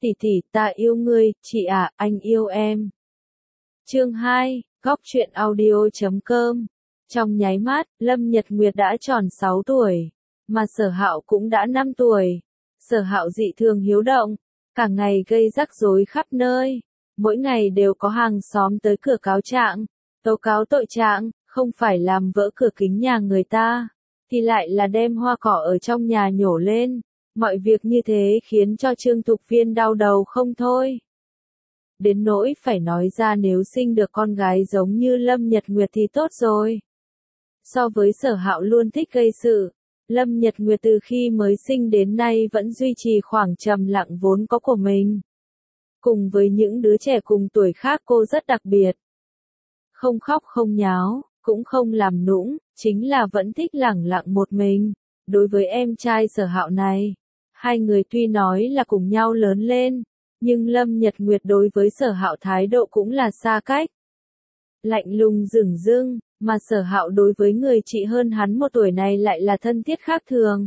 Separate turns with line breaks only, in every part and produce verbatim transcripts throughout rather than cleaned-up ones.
Tỷ tỷ, ta yêu ngươi, chị à, anh yêu em. Chương hai, góc truyện audio chấm com. Trong nháy mắt, Lâm Nhật Nguyệt đã tròn sáu tuổi, mà Sở Hạo cũng đã năm tuổi. Sở Hạo dị thường hiếu động, cả ngày gây rắc rối khắp nơi, mỗi ngày đều có hàng xóm tới cửa cáo trạng, tố cáo tội trạng, không phải làm vỡ cửa kính nhà người ta, thì lại là đem hoa cỏ ở trong nhà nhổ lên. Mọi việc như thế khiến cho Trương Thục Viên đau đầu không thôi. Đến nỗi phải nói ra nếu sinh được con gái giống như Lâm Nhật Nguyệt thì tốt rồi. So với Sở Hạo luôn thích gây sự, Lâm Nhật Nguyệt từ khi mới sinh đến nay vẫn duy trì khoảng trầm lặng vốn có của mình. Cùng với những đứa trẻ cùng tuổi khác cô rất đặc biệt. Không khóc không nháo, cũng không làm nũng, chính là vẫn thích lẳng lặng một mình. Đối với em trai Sở Hạo này, hai người tuy nói là cùng nhau lớn lên, nhưng Lâm Nhật Nguyệt đối với Sở Hạo thái độ cũng là xa cách. Lạnh lùng dửng dưng, mà Sở Hạo đối với người chị hơn hắn một tuổi này lại là thân thiết khác thường.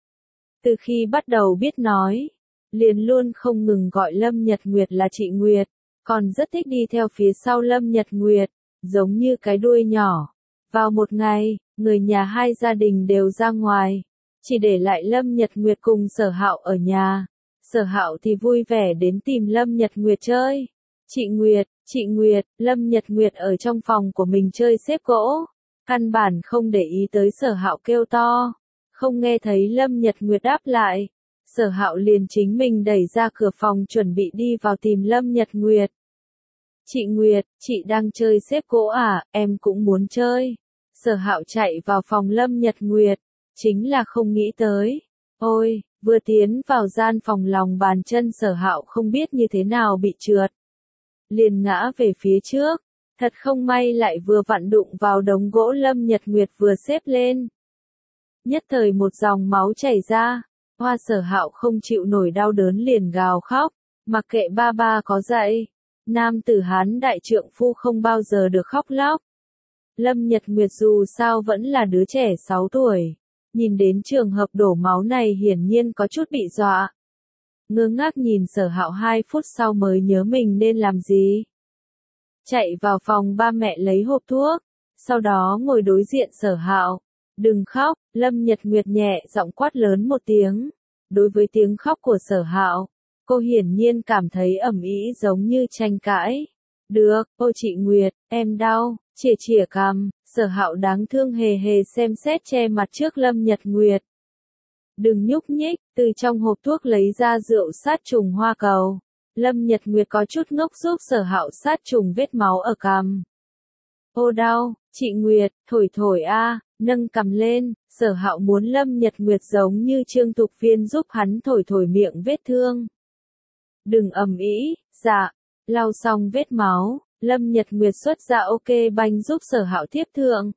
Từ khi bắt đầu biết nói, liền luôn không ngừng gọi Lâm Nhật Nguyệt là chị Nguyệt, còn rất thích đi theo phía sau Lâm Nhật Nguyệt, giống như cái đuôi nhỏ. Vào một ngày, người nhà hai gia đình đều ra ngoài, chỉ để lại Lâm Nhật Nguyệt cùng Sở Hạo ở nhà. Sở Hạo thì vui vẻ đến tìm Lâm Nhật Nguyệt chơi. Chị Nguyệt, chị Nguyệt, Lâm Nhật Nguyệt ở trong phòng của mình chơi xếp gỗ, căn bản không để ý tới Sở Hạo kêu to. Không nghe thấy Lâm Nhật Nguyệt đáp lại, Sở Hạo liền chính mình đẩy ra cửa phòng chuẩn bị đi vào tìm Lâm Nhật Nguyệt. Chị Nguyệt, chị đang chơi xếp gỗ à, em cũng muốn chơi. Sở Hạo chạy vào phòng Lâm Nhật Nguyệt, chính là không nghĩ tới. Ôi, vừa tiến vào gian phòng lòng bàn chân Sở Hạo không biết như thế nào bị trượt. Liền ngã về phía trước, thật không may lại vừa vặn đụng vào đống gỗ Lâm Nhật Nguyệt vừa xếp lên. Nhất thời một dòng máu chảy ra, Hoa Sở Hạo không chịu nổi đau đớn liền gào khóc, mặc kệ ba ba có dạy, nam tử Hán đại trượng phu không bao giờ được khóc lóc. Lâm Nhật Nguyệt dù sao vẫn là đứa trẻ sáu tuổi, nhìn đến trường hợp đổ máu này hiển nhiên có chút bị dọa. Ngơ ngác nhìn Sở Hạo hai phút sau mới nhớ mình nên làm gì. Chạy vào phòng ba mẹ lấy hộp thuốc, sau đó ngồi đối diện Sở Hạo. Đừng khóc, Lâm Nhật Nguyệt nhẹ giọng quát lớn một tiếng. Đối với tiếng khóc của Sở Hạo, cô hiển nhiên cảm thấy ầm ĩ giống như tranh cãi. Được, ô chị Nguyệt, em đau, chìa chìa cằm, Sở Hạo đáng thương hề hề xem xét che mặt trước Lâm Nhật Nguyệt. Đừng nhúc nhích, từ trong hộp thuốc lấy ra rượu sát trùng hoa cầu. Lâm Nhật Nguyệt có chút ngốc giúp Sở Hạo sát trùng vết máu ở cằm. Ô đau, chị Nguyệt, thổi thổi a, nâng cằm lên, Sở Hạo muốn Lâm Nhật Nguyệt giống như Trương Thục Viên giúp hắn thổi thổi miệng vết thương. Đừng ầm ĩ, dạ, lau xong vết máu, Lâm Nhật Nguyệt xuất ra ok banh giúp Sở Hạo tiếp thượng.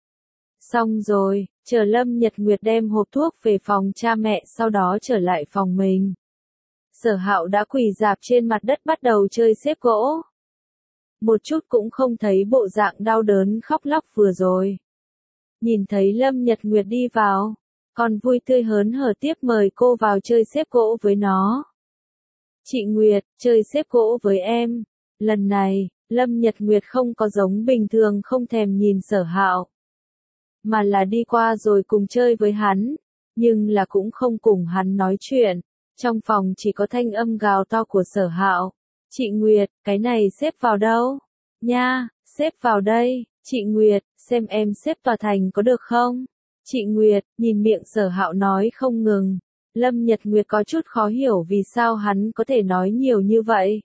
Xong rồi, chờ Lâm Nhật Nguyệt đem hộp thuốc về phòng cha mẹ sau đó trở lại phòng mình. Sở Hạo đã quỳ rạp trên mặt đất bắt đầu chơi xếp gỗ. Một chút cũng không thấy bộ dạng đau đớn khóc lóc vừa rồi. Nhìn thấy Lâm Nhật Nguyệt đi vào, còn vui tươi hớn hở tiếp mời cô vào chơi xếp gỗ với nó. Chị Nguyệt, chơi xếp gỗ với em. Lần này, Lâm Nhật Nguyệt không có giống bình thường không thèm nhìn Sở Hạo, mà là đi qua rồi cùng chơi với hắn, nhưng là cũng không cùng hắn nói chuyện. Trong phòng chỉ có thanh âm gào to của Sở Hạo. Chị Nguyệt, cái này xếp vào đâu? Nha, xếp vào đây. Chị Nguyệt, xem em xếp tòa thành có được không? Chị Nguyệt, nhìn miệng Sở Hạo nói không ngừng. Lâm Nhật Nguyệt có chút khó hiểu vì sao hắn có thể nói nhiều như vậy.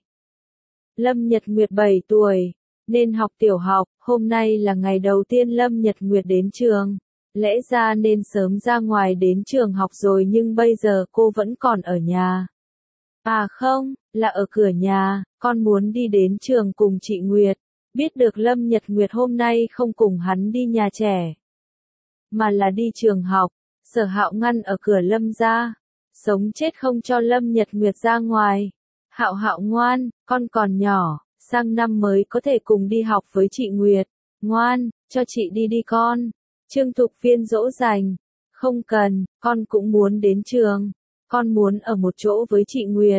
Lâm Nhật Nguyệt bảy tuổi, nên học tiểu học, hôm nay là ngày đầu tiên Lâm Nhật Nguyệt đến trường. Lẽ ra nên sớm ra ngoài đến trường học rồi nhưng bây giờ cô vẫn còn ở nhà. À không, là ở cửa nhà, con muốn đi đến trường cùng chị Nguyệt. Biết được Lâm Nhật Nguyệt hôm nay không cùng hắn đi nhà trẻ, mà là đi trường học, Sở Hạo ngăn ở cửa Lâm ra. Sống chết không cho Lâm Nhật Nguyệt ra ngoài. Hạo Hạo ngoan, con còn nhỏ, sang năm mới có thể cùng đi học với chị Nguyệt. Ngoan, cho chị đi đi con. Trương Thục Viên dỗ dành. Không cần, con cũng muốn đến trường. Con muốn ở một chỗ với chị Nguyệt.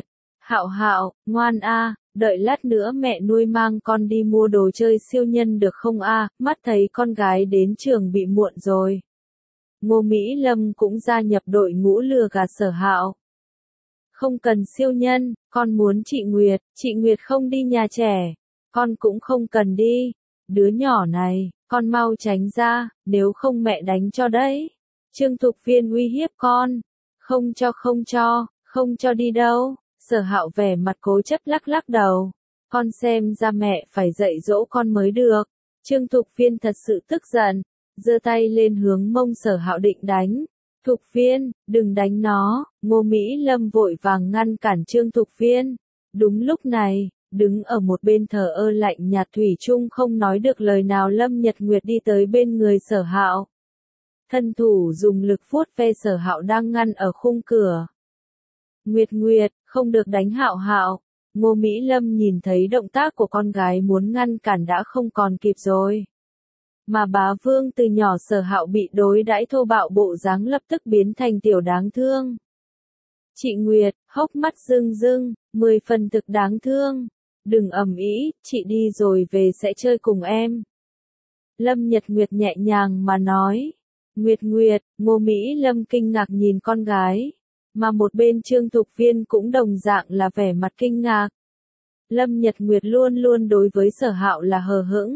Hạo Hạo, ngoan a, đợi lát nữa mẹ nuôi mang con đi mua đồ chơi siêu nhân được không a, mắt thấy con gái đến trường bị muộn rồi. Ngô Mỹ Lâm cũng gia nhập đội ngũ lừa gạt Sở Hạo. Không cần siêu nhân, con muốn chị Nguyệt, chị Nguyệt không đi nhà trẻ, con cũng không cần đi. Đứa nhỏ này, con mau tránh ra, nếu không mẹ đánh cho đấy. Trương Thục Viên uy hiếp con, không cho không cho, không cho đi đâu. Sở Hạo vẻ mặt cố chấp lắc lắc đầu, con xem ra mẹ phải dạy dỗ con mới được. Trương Thục Viên thật sự tức giận, giơ tay lên hướng mông Sở Hạo định đánh. Thục Viên, đừng đánh nó, Ngô Mỹ Lâm vội vàng ngăn cản Trương Thục Viên. Đúng lúc này, đứng ở một bên thờ ơ lạnh nhạt thủy chung không nói được lời nào Lâm Nhật Nguyệt đi tới bên người Sở Hạo. Thân thủ dùng lực vuốt ve Sở Hạo đang ngăn ở khung cửa. Nguyệt Nguyệt, không được đánh Hạo Hạo. Ngô Mỹ Lâm nhìn thấy động tác của con gái muốn ngăn cản đã không còn kịp rồi. Mà bá vương từ nhỏ Sở Hạo bị đối đãi thô bạo bộ dáng lập tức biến thành tiểu đáng thương. Chị Nguyệt, hốc mắt rưng rưng, mười phần thực đáng thương. Đừng ầm ĩ, chị đi rồi về sẽ chơi cùng em. Lâm Nhật Nguyệt nhẹ nhàng mà nói. Nguyệt Nguyệt, Ngô Mỹ Lâm kinh ngạc nhìn con gái. Mà một bên Trương Thục Viên cũng đồng dạng là vẻ mặt kinh ngạc. Lâm Nhật Nguyệt luôn luôn đối với Sở Hạo là hờ hững.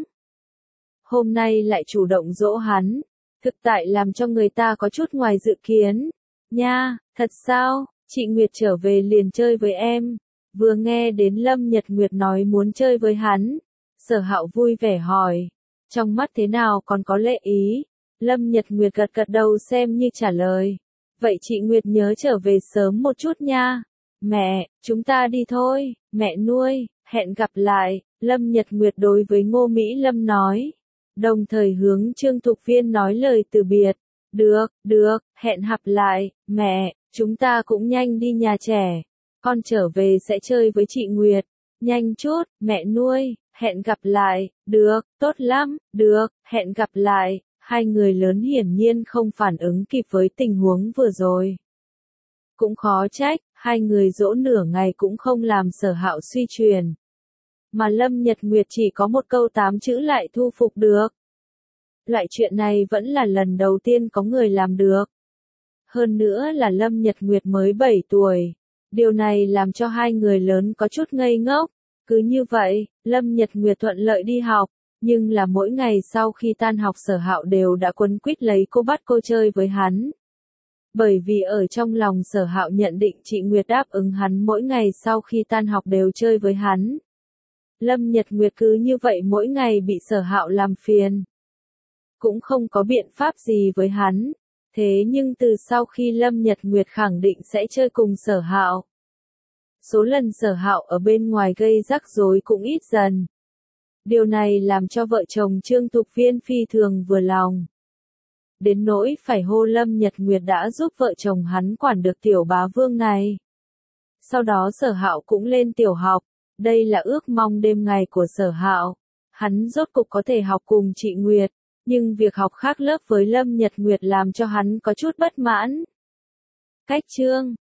Hôm nay lại chủ động dỗ hắn, thực tại làm cho người ta có chút ngoài dự kiến. Nha, thật sao, chị Nguyệt trở về liền chơi với em. Vừa nghe đến Lâm Nhật Nguyệt nói muốn chơi với hắn, Sở Hạo vui vẻ hỏi, trong mắt thế nào còn có lệ ý. Lâm Nhật Nguyệt gật gật đầu xem như trả lời. Vậy chị Nguyệt nhớ trở về sớm một chút nha. Mẹ, chúng ta đi thôi, mẹ nuôi, hẹn gặp lại. Lâm Nhật Nguyệt đối với Ngô Mỹ Lâm nói. Đồng thời hướng Trương Thục Viên nói lời từ biệt. Được, được, hẹn gặp lại, mẹ, chúng ta cũng nhanh đi nhà trẻ. Con trở về sẽ chơi với chị Nguyệt. Nhanh chút, mẹ nuôi, hẹn gặp lại, được, tốt lắm, được, hẹn gặp lại. Hai người lớn hiển nhiên không phản ứng kịp với tình huống vừa rồi. Cũng khó trách, hai người dỗ nửa ngày cũng không làm Sở Hạo suy truyền. Mà Lâm Nhật Nguyệt chỉ có một câu tám chữ lại thu phục được. Loại chuyện này vẫn là lần đầu tiên có người làm được. Hơn nữa là Lâm Nhật Nguyệt mới bảy tuổi. Điều này làm cho hai người lớn có chút ngây ngốc. Cứ như vậy, Lâm Nhật Nguyệt thuận lợi đi học. Nhưng là mỗi ngày sau khi tan học Sở Hạo đều đã quấn quýt lấy cô bắt cô chơi với hắn. Bởi vì ở trong lòng Sở Hạo nhận định chị Nguyệt đáp ứng hắn mỗi ngày sau khi tan học đều chơi với hắn. Lâm Nhật Nguyệt cứ như vậy mỗi ngày bị Sở Hạo làm phiền. Cũng không có biện pháp gì với hắn. Thế nhưng từ sau khi Lâm Nhật Nguyệt khẳng định sẽ chơi cùng Sở Hạo, số lần Sở Hạo ở bên ngoài gây rắc rối cũng ít dần. Điều này làm cho vợ chồng Trương Thục Viên phi thường vừa lòng. Đến nỗi phải hô Lâm Nhật Nguyệt đã giúp vợ chồng hắn quản được tiểu bá vương này. Sau đó Sở Hạo cũng lên tiểu học, đây là ước mong đêm ngày của Sở Hạo. Hắn rốt cục có thể học cùng chị Nguyệt, nhưng việc học khác lớp với Lâm Nhật Nguyệt làm cho hắn có chút bất mãn. Cách chương